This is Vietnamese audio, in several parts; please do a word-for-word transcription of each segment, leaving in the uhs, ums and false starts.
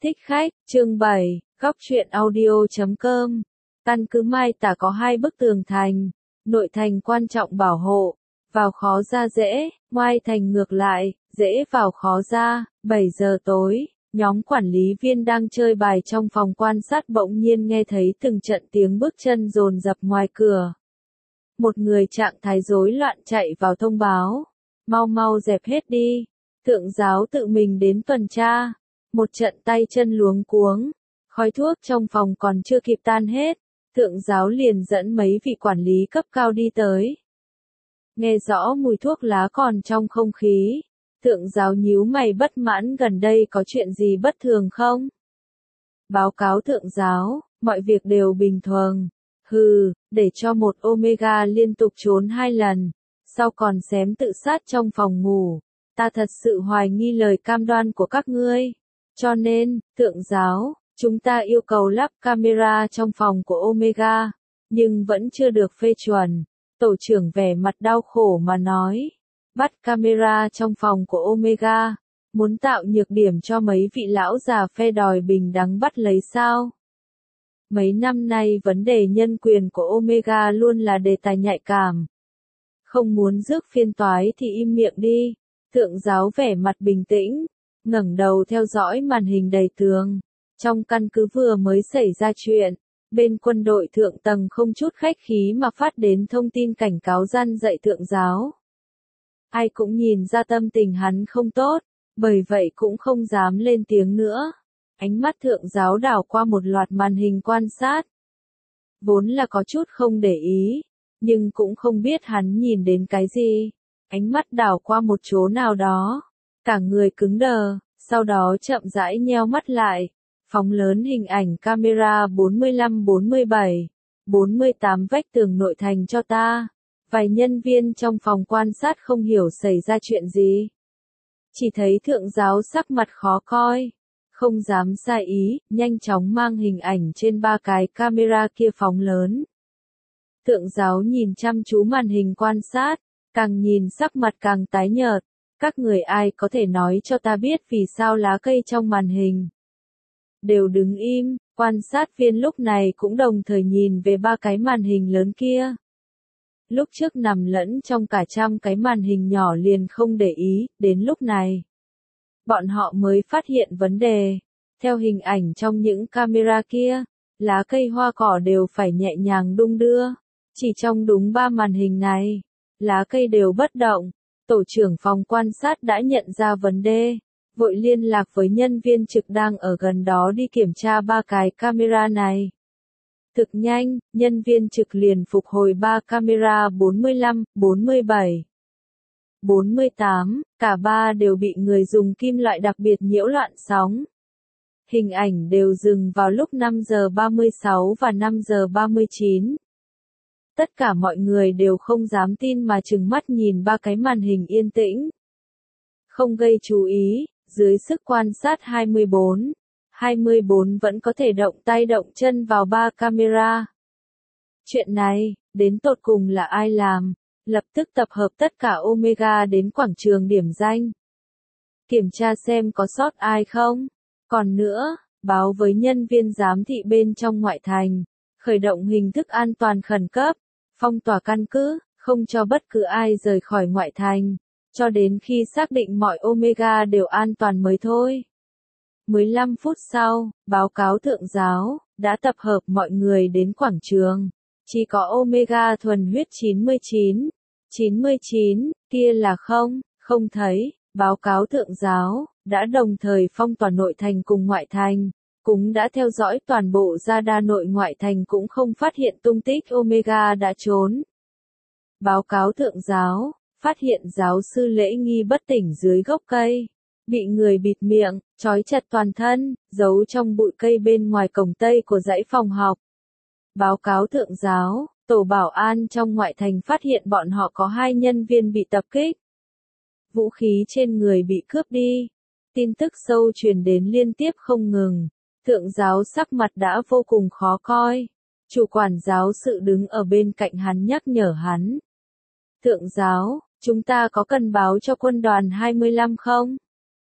Thích khách, chương bảy, góc truyện audio.com. Căn cứ Mai Tả có hai bức tường thành, nội thành quan trọng bảo hộ, vào khó ra dễ, ngoài thành ngược lại, dễ vào khó ra. Bảy giờ tối, nhóm quản lý viên đang chơi bài trong phòng quan sát bỗng nhiên nghe thấy từng trận tiếng bước chân dồn dập ngoài cửa. Một người trạng thái rối loạn chạy vào thông báo, mau mau dẹp hết đi, thượng giáo tự mình đến tuần tra. Một trận tay chân luống cuống, khói thuốc trong phòng còn chưa kịp tan hết, thượng giáo liền dẫn mấy vị quản lý cấp cao đi tới. Nghe rõ mùi thuốc lá còn trong không khí, thượng giáo nhíu mày bất mãn, gần đây có chuyện gì bất thường không? Báo cáo thượng giáo, mọi việc đều bình thường. Hừ, để cho một Omega liên tục trốn hai lần, sau còn xém tự sát trong phòng ngủ, ta thật sự hoài nghi lời cam đoan của các ngươi. Cho nên, thượng giáo, chúng ta yêu cầu lắp camera trong phòng của Omega, nhưng vẫn chưa được phê chuẩn. Tổ trưởng vẻ mặt đau khổ mà nói, bắt camera trong phòng của Omega, muốn tạo nhược điểm cho mấy vị lão già phe đòi bình đắng bắt lấy sao? Mấy năm nay vấn đề nhân quyền của Omega luôn là đề tài nhạy cảm. Không muốn rước phiên toái thì im miệng đi. Thượng giáo vẻ mặt bình tĩnh, ngẩng đầu theo dõi màn hình đầy tường. Trong căn cứ vừa mới xảy ra chuyện, bên quân đội thượng tầng không chút khách khí mà phát đến thông tin cảnh cáo gian dạy thượng giáo. Ai cũng nhìn ra tâm tình hắn không tốt, bởi vậy cũng không dám lên tiếng nữa. Ánh mắt thượng giáo đảo qua một loạt màn hình quan sát. Vốn là có chút không để ý, nhưng cũng không biết hắn nhìn đến cái gì. Ánh mắt đảo qua một chỗ nào đó, cả người cứng đờ, sau đó chậm rãi nheo mắt lại, phóng lớn hình ảnh camera bốn mươi lăm bốn mươi bảy, bốn mươi tám vách tường nội thành cho ta. Vài nhân viên trong phòng quan sát không hiểu xảy ra chuyện gì. Chỉ thấy thượng giáo sắc mặt khó coi, không dám sai ý, nhanh chóng mang hình ảnh trên ba cái camera kia phóng lớn. Thượng giáo nhìn chăm chú màn hình quan sát, càng nhìn sắc mặt càng tái nhợt. Các người ai có thể nói cho ta biết vì sao lá cây trong màn hình đều đứng im? Quan sát viên lúc này cũng đồng thời nhìn về ba cái màn hình lớn kia. Lúc trước nằm lẫn trong cả trăm cái màn hình nhỏ liền không để ý, đến lúc này bọn họ mới phát hiện vấn đề. Theo hình ảnh trong những camera kia, lá cây hoa cỏ đều phải nhẹ nhàng đung đưa. Chỉ trong đúng ba màn hình này, lá cây đều bất động. Tổ trưởng phòng quan sát đã nhận ra vấn đề, vội liên lạc với nhân viên trực đang ở gần đó đi kiểm tra ba cái camera này. Thực nhanh, nhân viên trực liền phục hồi ba camera bốn mươi lăm, bốn mươi bảy, bốn mươi tám, cả ba đều bị người dùng kim loại đặc biệt nhiễu loạn sóng. Hình ảnh đều dừng vào lúc năm giờ ba mươi sáu và năm giờ ba mươi chín. Tất cả mọi người đều không dám tin mà trừng mắt nhìn ba cái màn hình yên tĩnh. Không gây chú ý, dưới sức quan sát hai mươi bốn, hai mươi bốn vẫn có thể động tay động chân vào ba camera. Chuyện này, đến tột cùng là ai làm? Lập tức tập hợp tất cả Omega đến quảng trường điểm danh. Kiểm tra xem có sót ai không. Còn nữa, báo với nhân viên giám thị bên trong ngoại thành, khởi động hình thức an toàn khẩn cấp, phong tỏa căn cứ, không cho bất cứ ai rời khỏi ngoại thành, cho đến khi xác định mọi Omega đều an toàn mới thôi. mười lăm phút sau, báo cáo thượng giáo, đã tập hợp mọi người đến quảng trường. Chỉ có Omega thuần huyết chín mươi chín, chín mươi chín, kia là không, không thấy. Báo cáo thượng giáo, đã đồng thời phong tỏa nội thành cùng ngoại thành, cũng đã theo dõi toàn bộ radar nội ngoại thành cũng không phát hiện tung tích Omega đã trốn. Báo cáo thượng giáo, phát hiện giáo sư Lễ Nghi bất tỉnh dưới gốc cây, bị người bịt miệng, trói chặt toàn thân, giấu trong bụi cây bên ngoài cổng tây của dãy phòng học. Báo cáo thượng giáo, tổ bảo an trong ngoại thành phát hiện bọn họ có hai nhân viên bị tập kích. Vũ khí trên người bị cướp đi. Tin tức sâu truyền đến liên tiếp không ngừng. Thượng giáo sắc mặt đã vô cùng khó coi. Chủ quản giáo sự đứng ở bên cạnh hắn nhắc nhở hắn. Thượng giáo, chúng ta có cần báo cho quân đoàn hai mươi lăm không?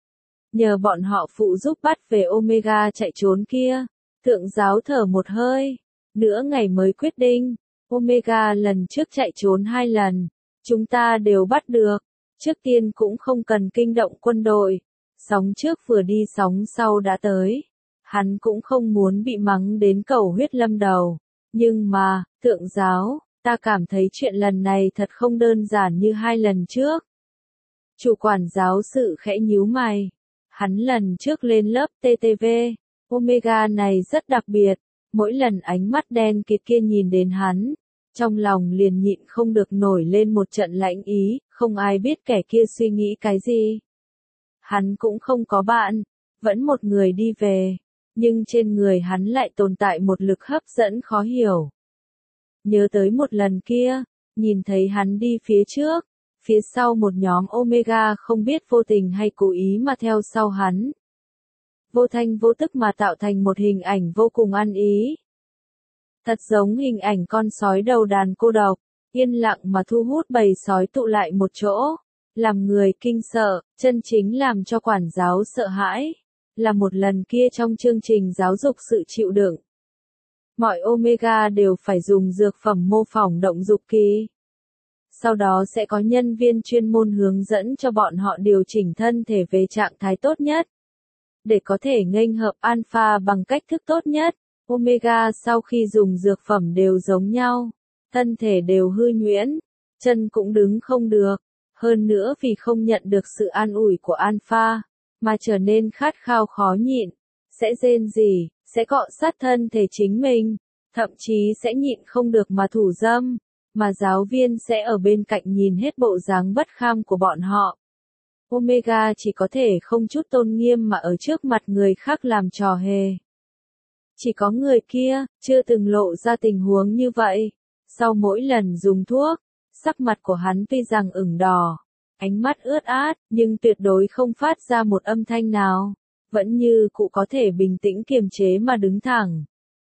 nhờ bọn họ phụ giúp bắt về Omega chạy trốn kia. Thượng giáo thở một hơi, nửa ngày mới quyết định, Omega lần trước chạy trốn hai lần, chúng ta đều bắt được, trước tiên cũng không cần kinh động quân đội, sóng trước vừa đi sóng sau đã tới, hắn cũng không muốn bị mắng đến cầu huyết lâm đầu, nhưng mà, thượng giáo, ta cảm thấy chuyện lần này thật không đơn giản như hai lần trước. Chủ quản giáo sự khẽ nhíu mày, hắn lần trước lên lớp tê tê vê, Omega này rất đặc biệt, mỗi lần ánh mắt đen kịt kia nhìn đến hắn, trong lòng liền nhịn không được nổi lên một trận lãnh ý, không ai biết kẻ kia suy nghĩ cái gì. Hắn cũng không có bạn, vẫn một người đi về, nhưng trên người hắn lại tồn tại một lực hấp dẫn khó hiểu. Nhớ tới một lần kia, nhìn thấy hắn đi phía trước, phía sau một nhóm Omega không biết vô tình hay cố ý mà theo sau hắn. Vô thanh vô tức mà tạo thành một hình ảnh vô cùng ăn ý. Thật giống hình ảnh con sói đầu đàn cô độc, yên lặng mà thu hút bầy sói tụ lại một chỗ, làm người kinh sợ, chân chính làm cho quản giáo sợ hãi, là một lần kia trong chương trình giáo dục sự chịu đựng. Mọi Omega đều phải dùng dược phẩm mô phỏng động dục kỳ. Sau đó sẽ có nhân viên chuyên môn hướng dẫn cho bọn họ điều chỉnh thân thể về trạng thái tốt nhất, để có thể nghênh hợp alpha bằng cách thức tốt nhất. Omega sau khi dùng dược phẩm đều giống nhau, thân thể đều hư nhuyễn, chân cũng đứng không được, hơn nữa vì không nhận được sự an ủi của alpha, mà trở nên khát khao khó nhịn, sẽ rên rỉ, sẽ cọ sát thân thể chính mình, thậm chí sẽ nhịn không được mà thủ dâm, mà giáo viên sẽ ở bên cạnh nhìn hết bộ dáng bất kham của bọn họ. Omega chỉ có thể không chút tôn nghiêm mà ở trước mặt người khác làm trò hề. Chỉ có người kia, chưa từng lộ ra tình huống như vậy. Sau mỗi lần dùng thuốc, sắc mặt của hắn tuy rằng ửng đỏ, ánh mắt ướt át, nhưng tuyệt đối không phát ra một âm thanh nào, vẫn như cụ có thể bình tĩnh kiềm chế mà đứng thẳng.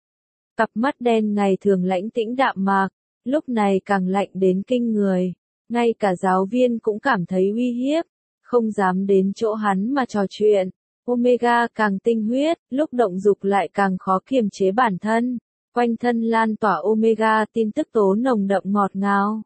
Cặp mắt đen ngày thường lãnh tĩnh đạm mạc, lúc này càng lạnh đến kinh người, ngay cả giáo viên cũng cảm thấy uy hiếp, không dám đến chỗ hắn mà trò chuyện. Omega càng tinh huyết, lúc động dục lại càng khó kiềm chế bản thân, quanh thân lan tỏa Omega tin tức tố nồng đậm ngọt ngào.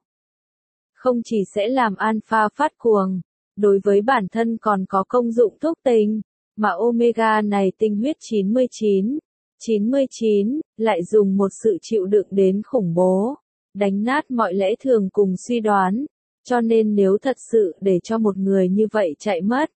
Không chỉ sẽ làm alpha phát cuồng, đối với bản thân còn có công dụng thúc tình, mà Omega này tinh huyết chín mươi chín, chín mươi chín, lại dùng một sự chịu đựng đến khủng bố, đánh nát mọi lẽ thường cùng suy đoán, cho nên nếu thật sự để cho một người như vậy chạy mất,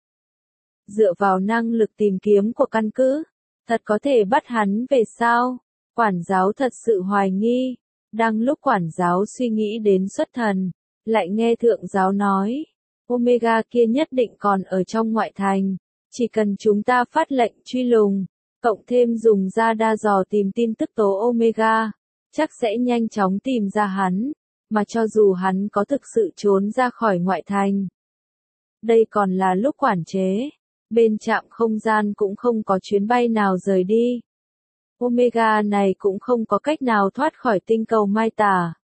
dựa vào năng lực tìm kiếm của căn cứ, thật có thể bắt hắn về sao? Quản giáo thật sự hoài nghi, đang lúc quản giáo suy nghĩ đến xuất thần, lại nghe thượng giáo nói, Omega kia nhất định còn ở trong ngoại thành, chỉ cần chúng ta phát lệnh truy lùng, cộng thêm dùng radar dò tìm tin tức tố Omega, chắc sẽ nhanh chóng tìm ra hắn, mà cho dù hắn có thực sự trốn ra khỏi ngoại thành. Đây còn là lúc quản chế, bên trạm không gian cũng không có chuyến bay nào rời đi. Omega này cũng không có cách nào thoát khỏi tinh cầu Mai Tà.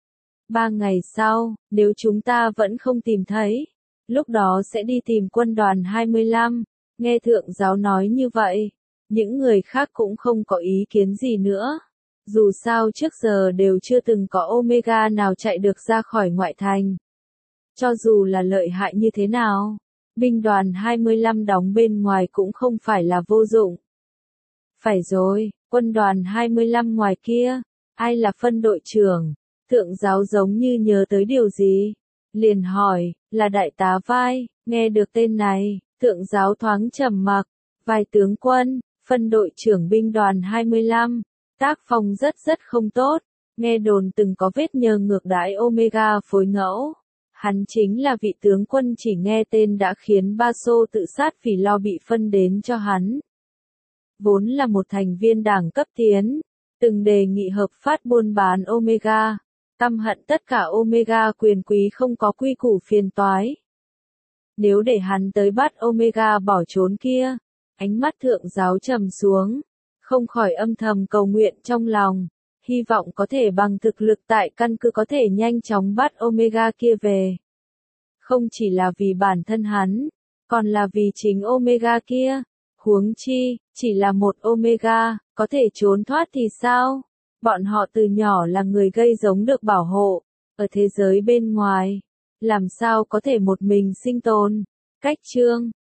Ba ngày sau, nếu chúng ta vẫn không tìm thấy, lúc đó sẽ đi tìm quân đoàn hai mươi lăm, nghe thượng giáo nói như vậy, những người khác cũng không có ý kiến gì nữa. Dù sao trước giờ đều chưa từng có Omega nào chạy được ra khỏi ngoại thành. Cho dù là lợi hại như thế nào, binh đoàn hai mươi lăm đóng bên ngoài cũng không phải là vô dụng. Phải rồi, quân đoàn hai mươi lăm ngoài kia, ai là phân đội trưởng? Thượng giáo giống như nhớ tới điều gì, liền hỏi, là đại tá Vai. Nghe được tên này, thượng giáo thoáng trầm mặc, Vai tướng quân, phân đội trưởng binh đoàn hai mươi lăm, tác phong rất rất không tốt, nghe đồn từng có vết nhơ ngược đãi Omega phối ngẫu. Hắn chính là vị tướng quân chỉ nghe tên đã khiến Ba Xô tự sát vì lo bị phân đến cho hắn. Vốn là một thành viên đảng cấp tiến, từng đề nghị hợp phát buôn bán Omega, căm hận tất cả Omega quyền quý không có quy củ phiền toái. Nếu để hắn tới bắt Omega bỏ trốn kia, ánh mắt thượng giáo trầm xuống, không khỏi âm thầm cầu nguyện trong lòng, hy vọng có thể bằng thực lực tại căn cứ có thể nhanh chóng bắt Omega kia về. Không chỉ là vì bản thân hắn, còn là vì chính Omega kia. Huống chi, chỉ là một Omega, có thể trốn thoát thì sao? Bọn họ từ nhỏ là người gây giống được bảo hộ, ở thế giới bên ngoài, làm sao có thể một mình sinh tồn? Cách chương